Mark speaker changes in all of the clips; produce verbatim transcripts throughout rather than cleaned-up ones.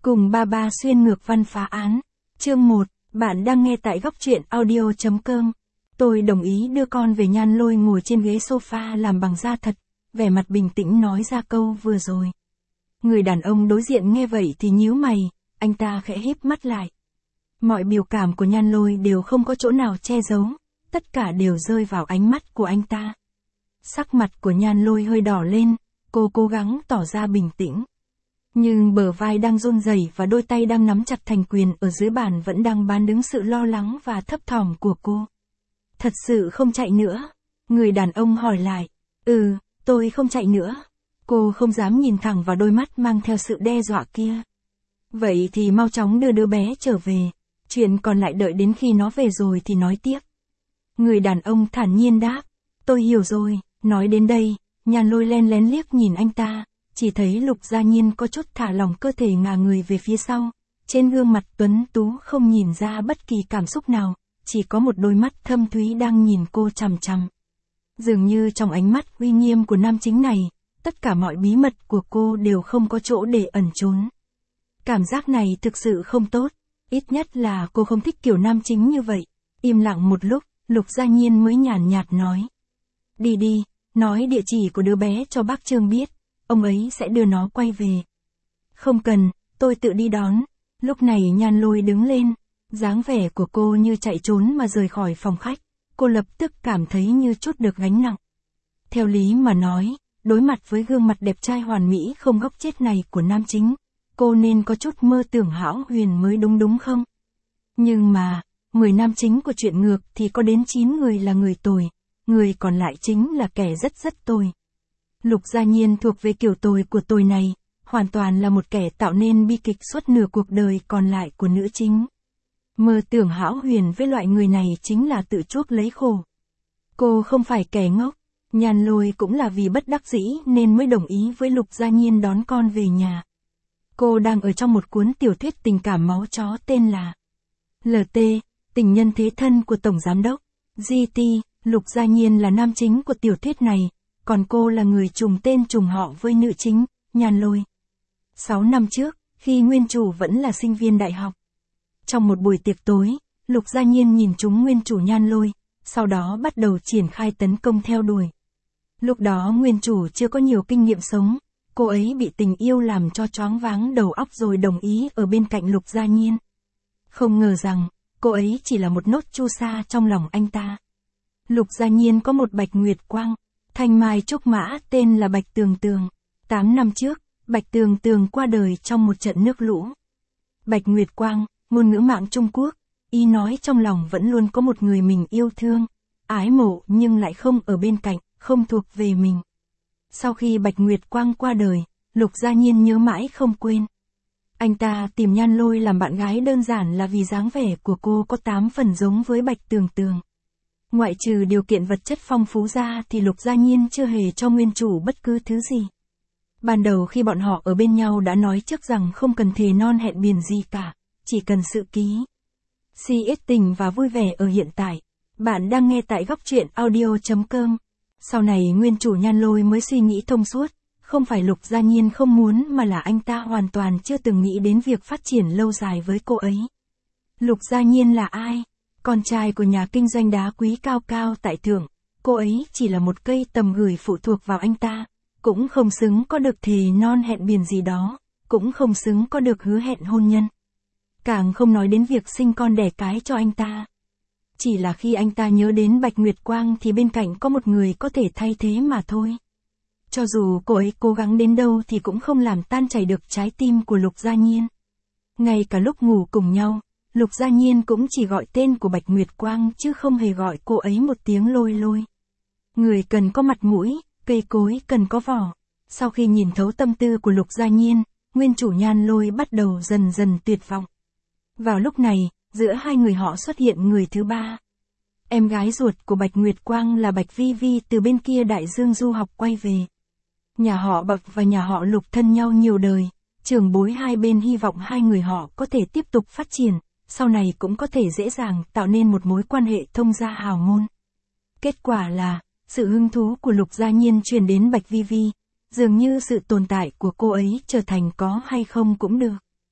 Speaker 1: Cùng ba ba xuyên ngược văn phá án. Chương một, bạn đang nghe tại góc truyện audio.com. Tôi đồng ý đưa con về. Nhan Lôi ngồi trên ghế sofa làm bằng da thật, vẻ mặt bình tĩnh nói ra câu vừa rồi. Người đàn ông đối diện nghe vậy thì nhíu mày, anh ta khẽ híp mắt lại. Mọi biểu cảm của Nhan Lôi đều không có chỗ nào che giấu, tất cả đều rơi vào ánh mắt của anh ta. Sắc mặt của Nhan Lôi hơi đỏ lên, cô cố gắng tỏ ra bình tĩnh. Nhưng bờ vai đang run rẩy và đôi tay đang nắm chặt thành quyền ở dưới bàn vẫn đang bán đứng sự lo lắng và thấp thỏm của cô. Thật sự không chạy nữa? Người đàn ông hỏi lại. Ừ, tôi không chạy nữa. Cô không dám nhìn thẳng vào đôi mắt mang theo sự đe dọa kia. Vậy thì mau chóng đưa đứa bé trở về. Chuyện còn lại đợi đến khi nó về rồi thì nói tiếp. Người đàn ông thản nhiên đáp. Tôi hiểu rồi. Nói đến đây, Nhan Lôi len lén liếc nhìn anh ta. Chỉ thấy Lục Gia Nhiên có chút thả lỏng cơ thể ngả người về phía sau. Trên gương mặt tuấn tú không nhìn ra bất kỳ cảm xúc nào, chỉ có một đôi mắt thâm thúy đang nhìn cô chằm chằm. Dường như trong ánh mắt uy nghiêm của nam chính này, tất cả mọi bí mật của cô đều không có chỗ để ẩn trốn. Cảm giác này thực sự không tốt, ít nhất là cô không thích kiểu nam chính như vậy. Im lặng một lúc, Lục Gia Nhiên mới nhàn nhạt nói. Đi đi, nói địa chỉ của đứa bé cho bác Trương biết. Ông ấy sẽ đưa nó quay về. Không cần, tôi tự đi đón. Lúc này Nhan Lôi đứng lên, dáng vẻ của cô như chạy trốn mà rời khỏi phòng khách. Cô lập tức cảm thấy như chút được gánh nặng. Theo lý mà nói, đối mặt với gương mặt đẹp trai hoàn mỹ không góc chết này của nam chính, cô nên có chút mơ tưởng hão huyền mới đúng đúng không? Nhưng mà, mười nam chính của chuyện ngược thì có đến chín người là người tồi, người còn lại chính là kẻ rất rất tồi. Lục Gia Nhiên thuộc về kiểu tồi của tồi này, hoàn toàn là một kẻ tạo nên bi kịch suốt nửa cuộc đời còn lại của nữ chính. Mơ tưởng hão huyền với loại người này chính là tự chuốc lấy khổ. Cô không phải kẻ ngốc, Nhan Lôi cũng là vì bất đắc dĩ nên mới đồng ý với Lục Gia Nhiên đón con về nhà. Cô đang ở trong một cuốn tiểu thuyết tình cảm máu chó tên là lờ tê, tình nhân thế thân của Tổng Giám đốc giê tê, Lục Gia Nhiên là nam chính của tiểu thuyết này. Còn cô là người trùng tên trùng họ với nữ chính, Nhan Lôi. Sáu năm trước, khi nguyên chủ vẫn là sinh viên đại học. Trong một buổi tiệc tối, Lục Gia Nhiên nhìn trúng nguyên chủ Nhan Lôi, sau đó bắt đầu triển khai tấn công theo đuổi. Lúc đó nguyên chủ chưa có nhiều kinh nghiệm sống, cô ấy bị tình yêu làm cho choáng váng đầu óc rồi đồng ý ở bên cạnh Lục Gia Nhiên. Không ngờ rằng, cô ấy chỉ là một nốt chu sa trong lòng anh ta. Lục Gia Nhiên có một bạch nguyệt quang. Thanh mai trúc mã tên là Bạch Tường Tường. Tám năm trước, Bạch Tường Tường qua đời trong một trận nước lũ. Bạch Nguyệt Quang, ngôn ngữ mạng Trung Quốc, y nói trong lòng vẫn luôn có một người mình yêu thương, ái mộ nhưng lại không ở bên cạnh, không thuộc về mình. Sau khi Bạch Nguyệt Quang qua đời, Lục Gia Nhiên nhớ mãi không quên. Anh ta tìm Nhan Lôi làm bạn gái đơn giản là vì dáng vẻ của cô có tám phần giống với Bạch Tường Tường. Ngoại trừ điều kiện vật chất phong phú ra thì Lục Gia Nhiên chưa hề cho nguyên chủ bất cứ thứ gì. Ban đầu khi bọn họ ở bên nhau đã nói trước rằng không cần thề non hẹn biển gì cả, chỉ cần sự ký. xê ét tình và vui vẻ ở hiện tại. Bạn đang nghe tại góc truyện audio.com. Sau này nguyên chủ Nhan Lôi mới suy nghĩ thông suốt, không phải Lục Gia Nhiên không muốn mà là anh ta hoàn toàn chưa từng nghĩ đến việc phát triển lâu dài với cô ấy. Lục Gia Nhiên là ai? Con trai của nhà kinh doanh đá quý cao cao tại thượng, cô ấy chỉ là một cây tầm gửi phụ thuộc vào anh ta, cũng không xứng có được thề non hẹn biển gì đó, cũng không xứng có được hứa hẹn hôn nhân. Càng không nói đến việc sinh con đẻ cái cho anh ta. Chỉ là khi anh ta nhớ đến Bạch Nguyệt Quang thì bên cạnh có một người có thể thay thế mà thôi. Cho dù cô ấy cố gắng đến đâu thì cũng không làm tan chảy được trái tim của Lục Gia Nhiên. Ngay cả lúc ngủ cùng nhau, Lục Gia Nhiên cũng chỉ gọi tên của Bạch Nguyệt Quang chứ không hề gọi cô ấy một tiếng Lôi Lôi. Người cần có mặt mũi, cây cối cần có vỏ. Sau khi nhìn thấu tâm tư của Lục Gia Nhiên, nguyên chủ Nhan Lôi bắt đầu dần dần tuyệt vọng. Vào lúc này, giữa hai người họ xuất hiện người thứ ba. Em gái ruột của Bạch Nguyệt Quang là Bạch Vi Vi từ bên kia đại dương du học quay về. Nhà họ Bạch và nhà họ Lục thân nhau nhiều đời, trưởng bối hai bên hy vọng hai người họ có thể tiếp tục phát triển. Sau này cũng có thể dễ dàng tạo nên một mối quan hệ thông gia hào môn. Kết quả là, sự hứng thú của Lục Gia Nhiên truyền đến Bạch Vi Vi, dường như sự tồn tại của cô ấy trở thành có hay không cũng được.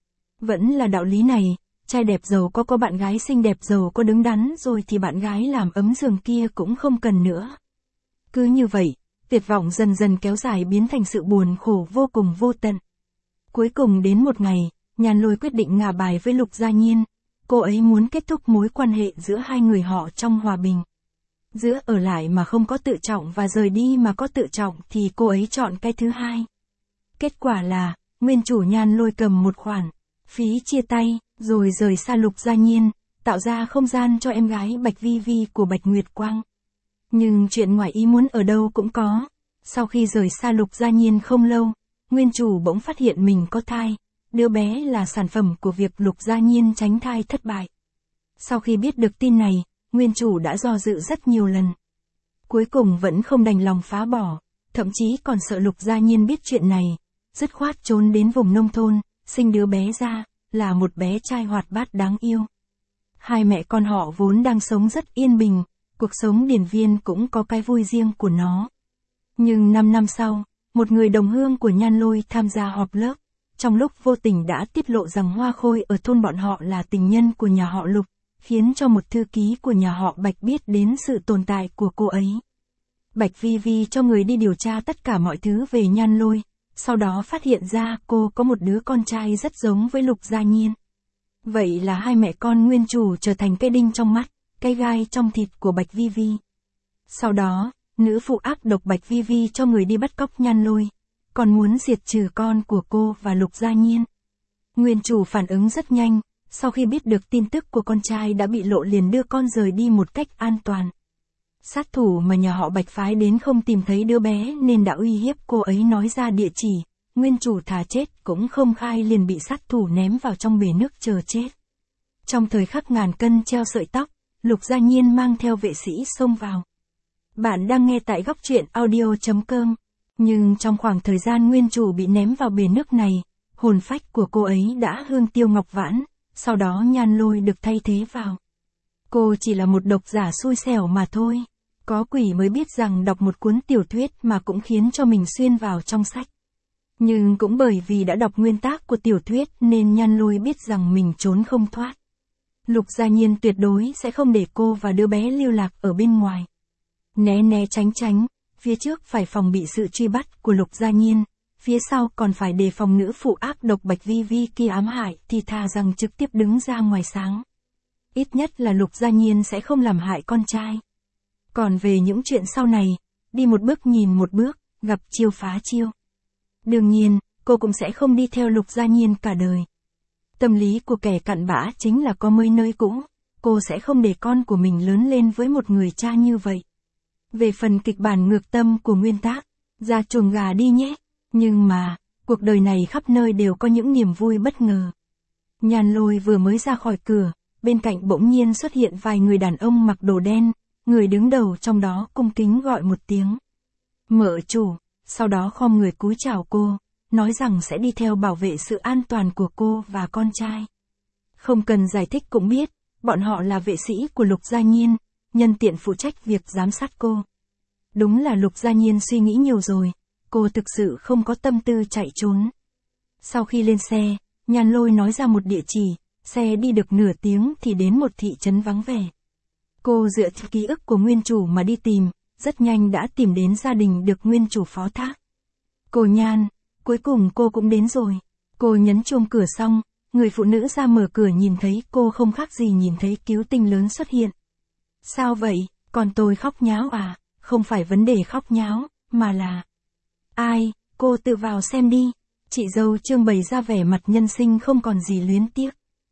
Speaker 1: Vẫn là đạo lý này, trai đẹp giàu có có bạn gái xinh đẹp giàu có đứng đắn rồi thì bạn gái làm ấm giường kia cũng không cần nữa. Cứ như vậy, tuyệt vọng dần dần kéo dài biến thành sự buồn khổ vô cùng vô tận. Cuối cùng đến một ngày, Nhan Lôi quyết định ngả bài với Lục Gia Nhiên. Cô ấy muốn kết thúc mối quan hệ giữa hai người họ trong hòa bình. Giữa ở lại mà không có tự trọng và rời đi mà có tự trọng thì cô ấy chọn cái thứ hai. Kết quả là, nguyên chủ Nhan Lôi cầm một khoản phí chia tay, rồi rời xa Lục Gia Nhiên, tạo ra không gian cho em gái Bạch Vi Vi của Bạch Nguyệt Quang. Nhưng chuyện ngoài ý muốn ở đâu cũng có. Sau khi rời xa Lục Gia Nhiên không lâu, nguyên chủ bỗng phát hiện mình có thai. Đứa bé là sản phẩm của việc Lục Gia Nhiên tránh thai thất bại. Sau khi biết được tin này, nguyên chủ đã do dự rất nhiều lần. Cuối cùng vẫn không đành lòng phá bỏ, thậm chí còn sợ Lục Gia Nhiên biết chuyện này, dứt khoát trốn đến vùng nông thôn, sinh đứa bé ra, là một bé trai hoạt bát đáng yêu. Hai mẹ con họ vốn đang sống rất yên bình, cuộc sống điển viên cũng có cái vui riêng của nó. Nhưng năm năm sau, một người đồng hương của Nhan Lôi tham gia họp lớp, trong lúc vô tình đã tiết lộ rằng Hoa Khôi ở thôn bọn họ là tình nhân của nhà họ Lục, khiến cho một thư ký của nhà họ Bạch biết đến sự tồn tại của cô ấy. Bạch Vi Vi cho người đi điều tra tất cả mọi thứ về Nhan Lôi, sau đó phát hiện ra cô có một đứa con trai rất giống với Lục Gia Nhiên. Vậy là hai mẹ con nguyên chủ trở thành cái đinh trong mắt, cái gai trong thịt của Bạch Vi Vi. Sau đó, nữ phụ ác độc Bạch Vi Vi cho người đi bắt cóc Nhan Lôi, còn muốn diệt trừ con của cô và Lục Gia Nhiên. Nguyên chủ phản ứng rất nhanh, sau khi biết được tin tức của con trai đã bị lộ liền đưa con rời đi một cách an toàn. Sát thủ mà nhà họ Bạch phái đến không tìm thấy đứa bé nên đã uy hiếp cô ấy nói ra địa chỉ, nguyên chủ thà chết cũng không khai liền bị sát thủ ném vào trong bể nước chờ chết. Trong thời khắc ngàn cân treo sợi tóc, Lục Gia Nhiên mang theo vệ sĩ xông vào. Bạn đang nghe tại góc truyện audio chấm com. Nhưng trong khoảng thời gian nguyên chủ bị ném vào bể nước này, hồn phách của cô ấy đã hương tiêu ngọc vãn, sau đó Nhan Lôi được thay thế vào. Cô chỉ là một độc giả xui xẻo mà thôi. Có quỷ mới biết rằng đọc một cuốn tiểu thuyết mà cũng khiến cho mình xuyên vào trong sách. Nhưng cũng bởi vì đã đọc nguyên tác của tiểu thuyết nên Nhan Lôi biết rằng mình trốn không thoát. Lục Gia Nhiên tuyệt đối sẽ không để cô và đứa bé lưu lạc ở bên ngoài. Né né tránh tránh, phía trước phải phòng bị sự truy bắt của Lục Gia Nhiên, phía sau còn phải đề phòng nữ phụ ác độc Bạch Vi Vi kia ám hại thì thà rằng trực tiếp đứng ra ngoài sáng. Ít nhất là Lục Gia Nhiên sẽ không làm hại con trai. Còn về những chuyện sau này, đi một bước nhìn một bước, gặp chiêu phá chiêu. Đương nhiên, cô cũng sẽ không đi theo Lục Gia Nhiên cả đời. Tâm lý của kẻ cặn bã chính là có mới nơi cũ, cô sẽ không để con của mình lớn lên với một người cha như vậy. Về phần kịch bản ngược tâm của nguyên tác, ra chuồng gà đi nhé. Nhưng mà, cuộc đời này khắp nơi đều có những niềm vui bất ngờ. Nhan Lôi vừa mới ra khỏi cửa, bên cạnh bỗng nhiên xuất hiện vài người đàn ông mặc đồ đen, người đứng đầu trong đó cung kính gọi một tiếng. Mợ chủ, sau đó khom người cúi chào cô, nói rằng sẽ đi theo bảo vệ sự an toàn của cô và con trai. Không cần giải thích cũng biết, bọn họ là vệ sĩ của Lục Gia Nhiên, nhân tiện phụ trách việc giám sát cô. Đúng là Lục Gia Nhiên suy nghĩ nhiều rồi, cô thực sự không có tâm tư chạy trốn. Sau khi lên xe, Nhan Lôi nói ra một địa chỉ, xe đi được nửa tiếng thì đến một thị trấn vắng vẻ. Cô dựa theo ký ức của nguyên chủ mà đi tìm, rất nhanh đã tìm đến gia đình được nguyên chủ phó thác. Cô Nhan, cuối cùng cô cũng đến rồi. Cô nhấn chuông cửa xong, người phụ nữ ra mở cửa nhìn thấy cô không khác gì nhìn thấy cứu tinh lớn xuất hiện. Sao vậy, còn tôi khóc nháo à? Không phải vấn đề khóc nháo, mà là... Ai, cô tự vào xem đi. Chị dâu trưng bày ra vẻ mặt nhân sinh không còn gì luyến tiếc.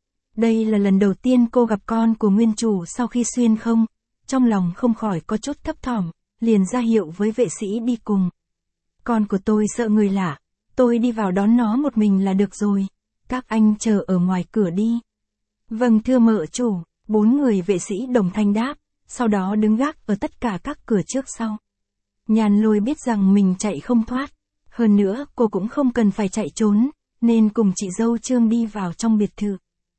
Speaker 1: Đây là lần đầu tiên cô gặp con của nguyên chủ sau khi xuyên không, trong lòng không khỏi có chút thấp thỏm, liền ra hiệu với vệ sĩ đi cùng. Con của tôi sợ người lạ, tôi đi vào đón nó một mình là được rồi, các anh chờ ở ngoài cửa đi. Vâng thưa mợ chủ, bốn người vệ sĩ đồng thanh đáp, sau đó đứng gác ở tất cả các cửa trước sau. Nhan Lôi biết rằng mình chạy không thoát, hơn nữa cô cũng không cần phải chạy trốn, nên cùng chị dâu Trương đi vào trong biệt thự.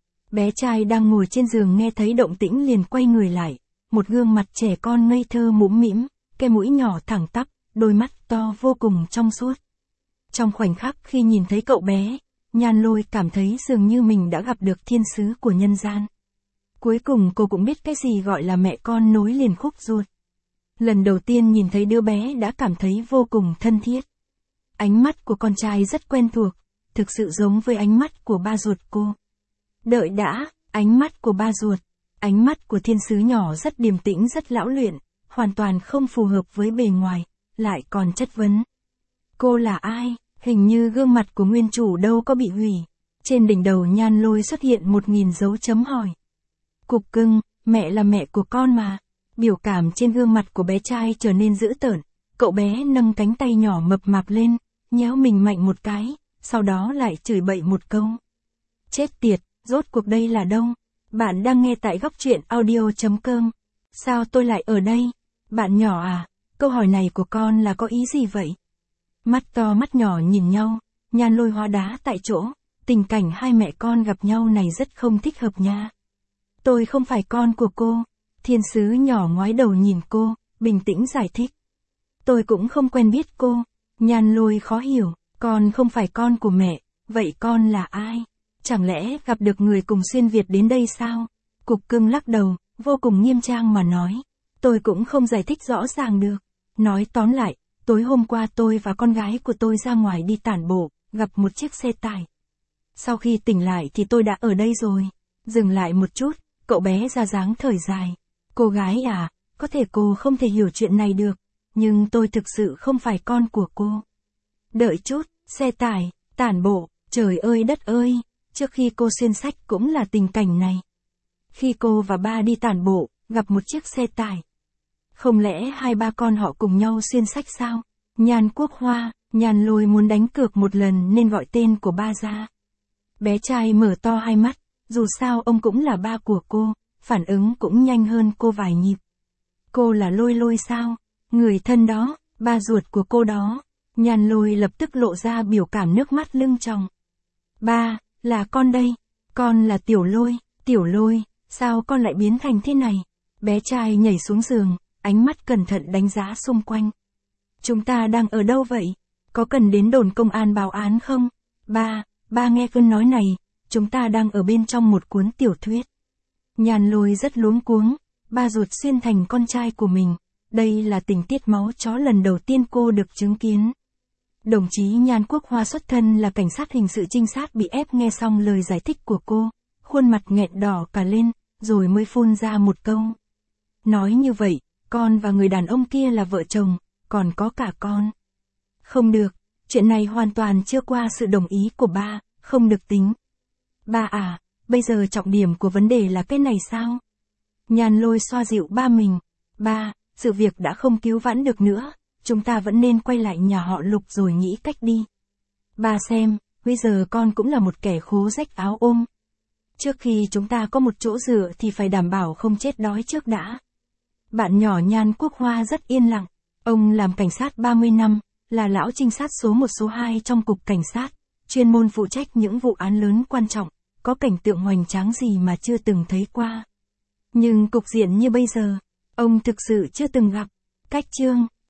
Speaker 1: Bé trai đang ngồi trên giường nghe thấy động tĩnh liền quay người lại, một gương mặt trẻ con ngây thơ mũm mĩm, cái mũi nhỏ thẳng tắp, đôi mắt to vô cùng trong suốt. Trong khoảnh khắc khi nhìn thấy cậu bé, Nhan Lôi cảm thấy dường như mình đã gặp được thiên sứ của nhân gian. Cuối cùng cô cũng biết cái gì gọi là mẹ con nối liền khúc ruột. Lần đầu tiên nhìn thấy đứa bé đã cảm thấy vô cùng thân thiết. Ánh mắt của con trai rất quen thuộc, thực sự giống với ánh mắt của ba ruột cô. Đợi đã, ánh mắt của ba ruột, ánh mắt của thiên sứ nhỏ rất điềm tĩnh rất lão luyện, hoàn toàn không phù hợp với bề ngoài, lại còn chất vấn. Cô là ai? Hình như gương mặt của nguyên chủ đâu có bị hủy. Trên đỉnh đầu Nhan Lôi xuất hiện một nghìn dấu chấm hỏi. Cục cưng, mẹ là mẹ của con mà. Biểu cảm trên gương mặt của bé trai trở nên dữ tợn, cậu bé nâng cánh tay nhỏ mập mạp lên, nhéo mình mạnh một cái, sau đó lại chửi bậy một câu. Chết tiệt, rốt cuộc đây là đâu? Bạn đang nghe tại góc truyện audio chấm com. Sao tôi lại ở đây? Bạn nhỏ à, câu hỏi này của con là có ý gì vậy? Mắt to mắt nhỏ nhìn nhau, Nhan Lôi hóa đá tại chỗ, tình cảnh hai mẹ con gặp nhau này rất không thích hợp nha. Tôi không phải con của cô. Thiên sứ nhỏ ngoái đầu nhìn cô, bình tĩnh giải thích. Tôi cũng không quen biết cô. Nhan Lôi khó hiểu, con không phải con của mẹ, vậy con là ai? Chẳng lẽ gặp được người cùng xuyên Việt đến đây sao? Cục cưng lắc đầu, vô cùng nghiêm trang mà nói. Tôi cũng không giải thích rõ ràng được. Nói tóm lại, tối hôm qua tôi và con gái của tôi ra ngoài đi tản bộ, gặp một chiếc xe tải. Sau khi tỉnh lại thì tôi đã ở đây rồi. Dừng lại một chút, cậu bé ra dáng thở dài. Cô gái à, có thể cô không thể hiểu chuyện này được, nhưng tôi thực sự không phải con của cô. Đợi chút, xe tải, tản bộ, trời ơi đất ơi, trước khi cô xuyên sách cũng là tình cảnh này. Khi cô và ba đi tản bộ, gặp một chiếc xe tải. Không lẽ hai ba con họ cùng nhau xuyên sách sao? Nhan Quốc Hoa, Nhan Lôi muốn đánh cược một lần nên gọi tên của ba ra. Bé trai mở to hai mắt, dù sao ông cũng là ba của cô, phản ứng cũng nhanh hơn cô vài nhịp. Cô là Lôi Lôi sao? Người thân đó, ba ruột của cô đó. Nhan Lôi lập tức lộ ra biểu cảm nước mắt lưng tròng. Ba, là con đây. Con là Tiểu Lôi. Tiểu Lôi, sao con lại biến thành thế này? Bé trai nhảy xuống giường, ánh mắt cẩn thận đánh giá xung quanh. Chúng ta đang ở đâu vậy? Có cần đến đồn công an báo án không? Ba, ba nghe cơn nói này, chúng ta đang ở bên trong một cuốn tiểu thuyết. Nhan Lôi rất luống cuống, ba ruột xuyên thành con trai của mình. Đây là tình tiết máu chó lần đầu tiên cô được chứng kiến. Đồng chí Nhan Quốc Hoa xuất thân là cảnh sát hình sự trinh sát bị ép nghe xong lời giải thích của cô, khuôn mặt nghẹn đỏ cả lên, rồi mới phun ra một câu. Nói như vậy, con và người đàn ông kia là vợ chồng, còn có cả con. Không được, chuyện này hoàn toàn chưa qua sự đồng ý của ba, không được tính. Ba à, bây giờ trọng điểm của vấn đề là cái này sao? Nhan Lôi xoa dịu ba mình. Ba, sự việc đã không cứu vãn được nữa, chúng ta vẫn nên quay lại nhà họ Lục rồi nghĩ cách đi. Ba xem, bây giờ con cũng là một kẻ khố rách áo ôm. Trước khi chúng ta có một chỗ dựa thì phải đảm bảo không chết đói trước đã. Bạn nhỏ Nhan Quốc Hoa rất yên lặng. Ông làm cảnh sát ba mươi năm, là lão trinh sát số một số hai trong cục cảnh sát, chuyên môn phụ trách những vụ án lớn quan trọng, có cảnh tượng hoành tráng gì mà chưa từng thấy qua. Nhưng cục diện như bây giờ, ông thực sự chưa từng gặp. Cách chương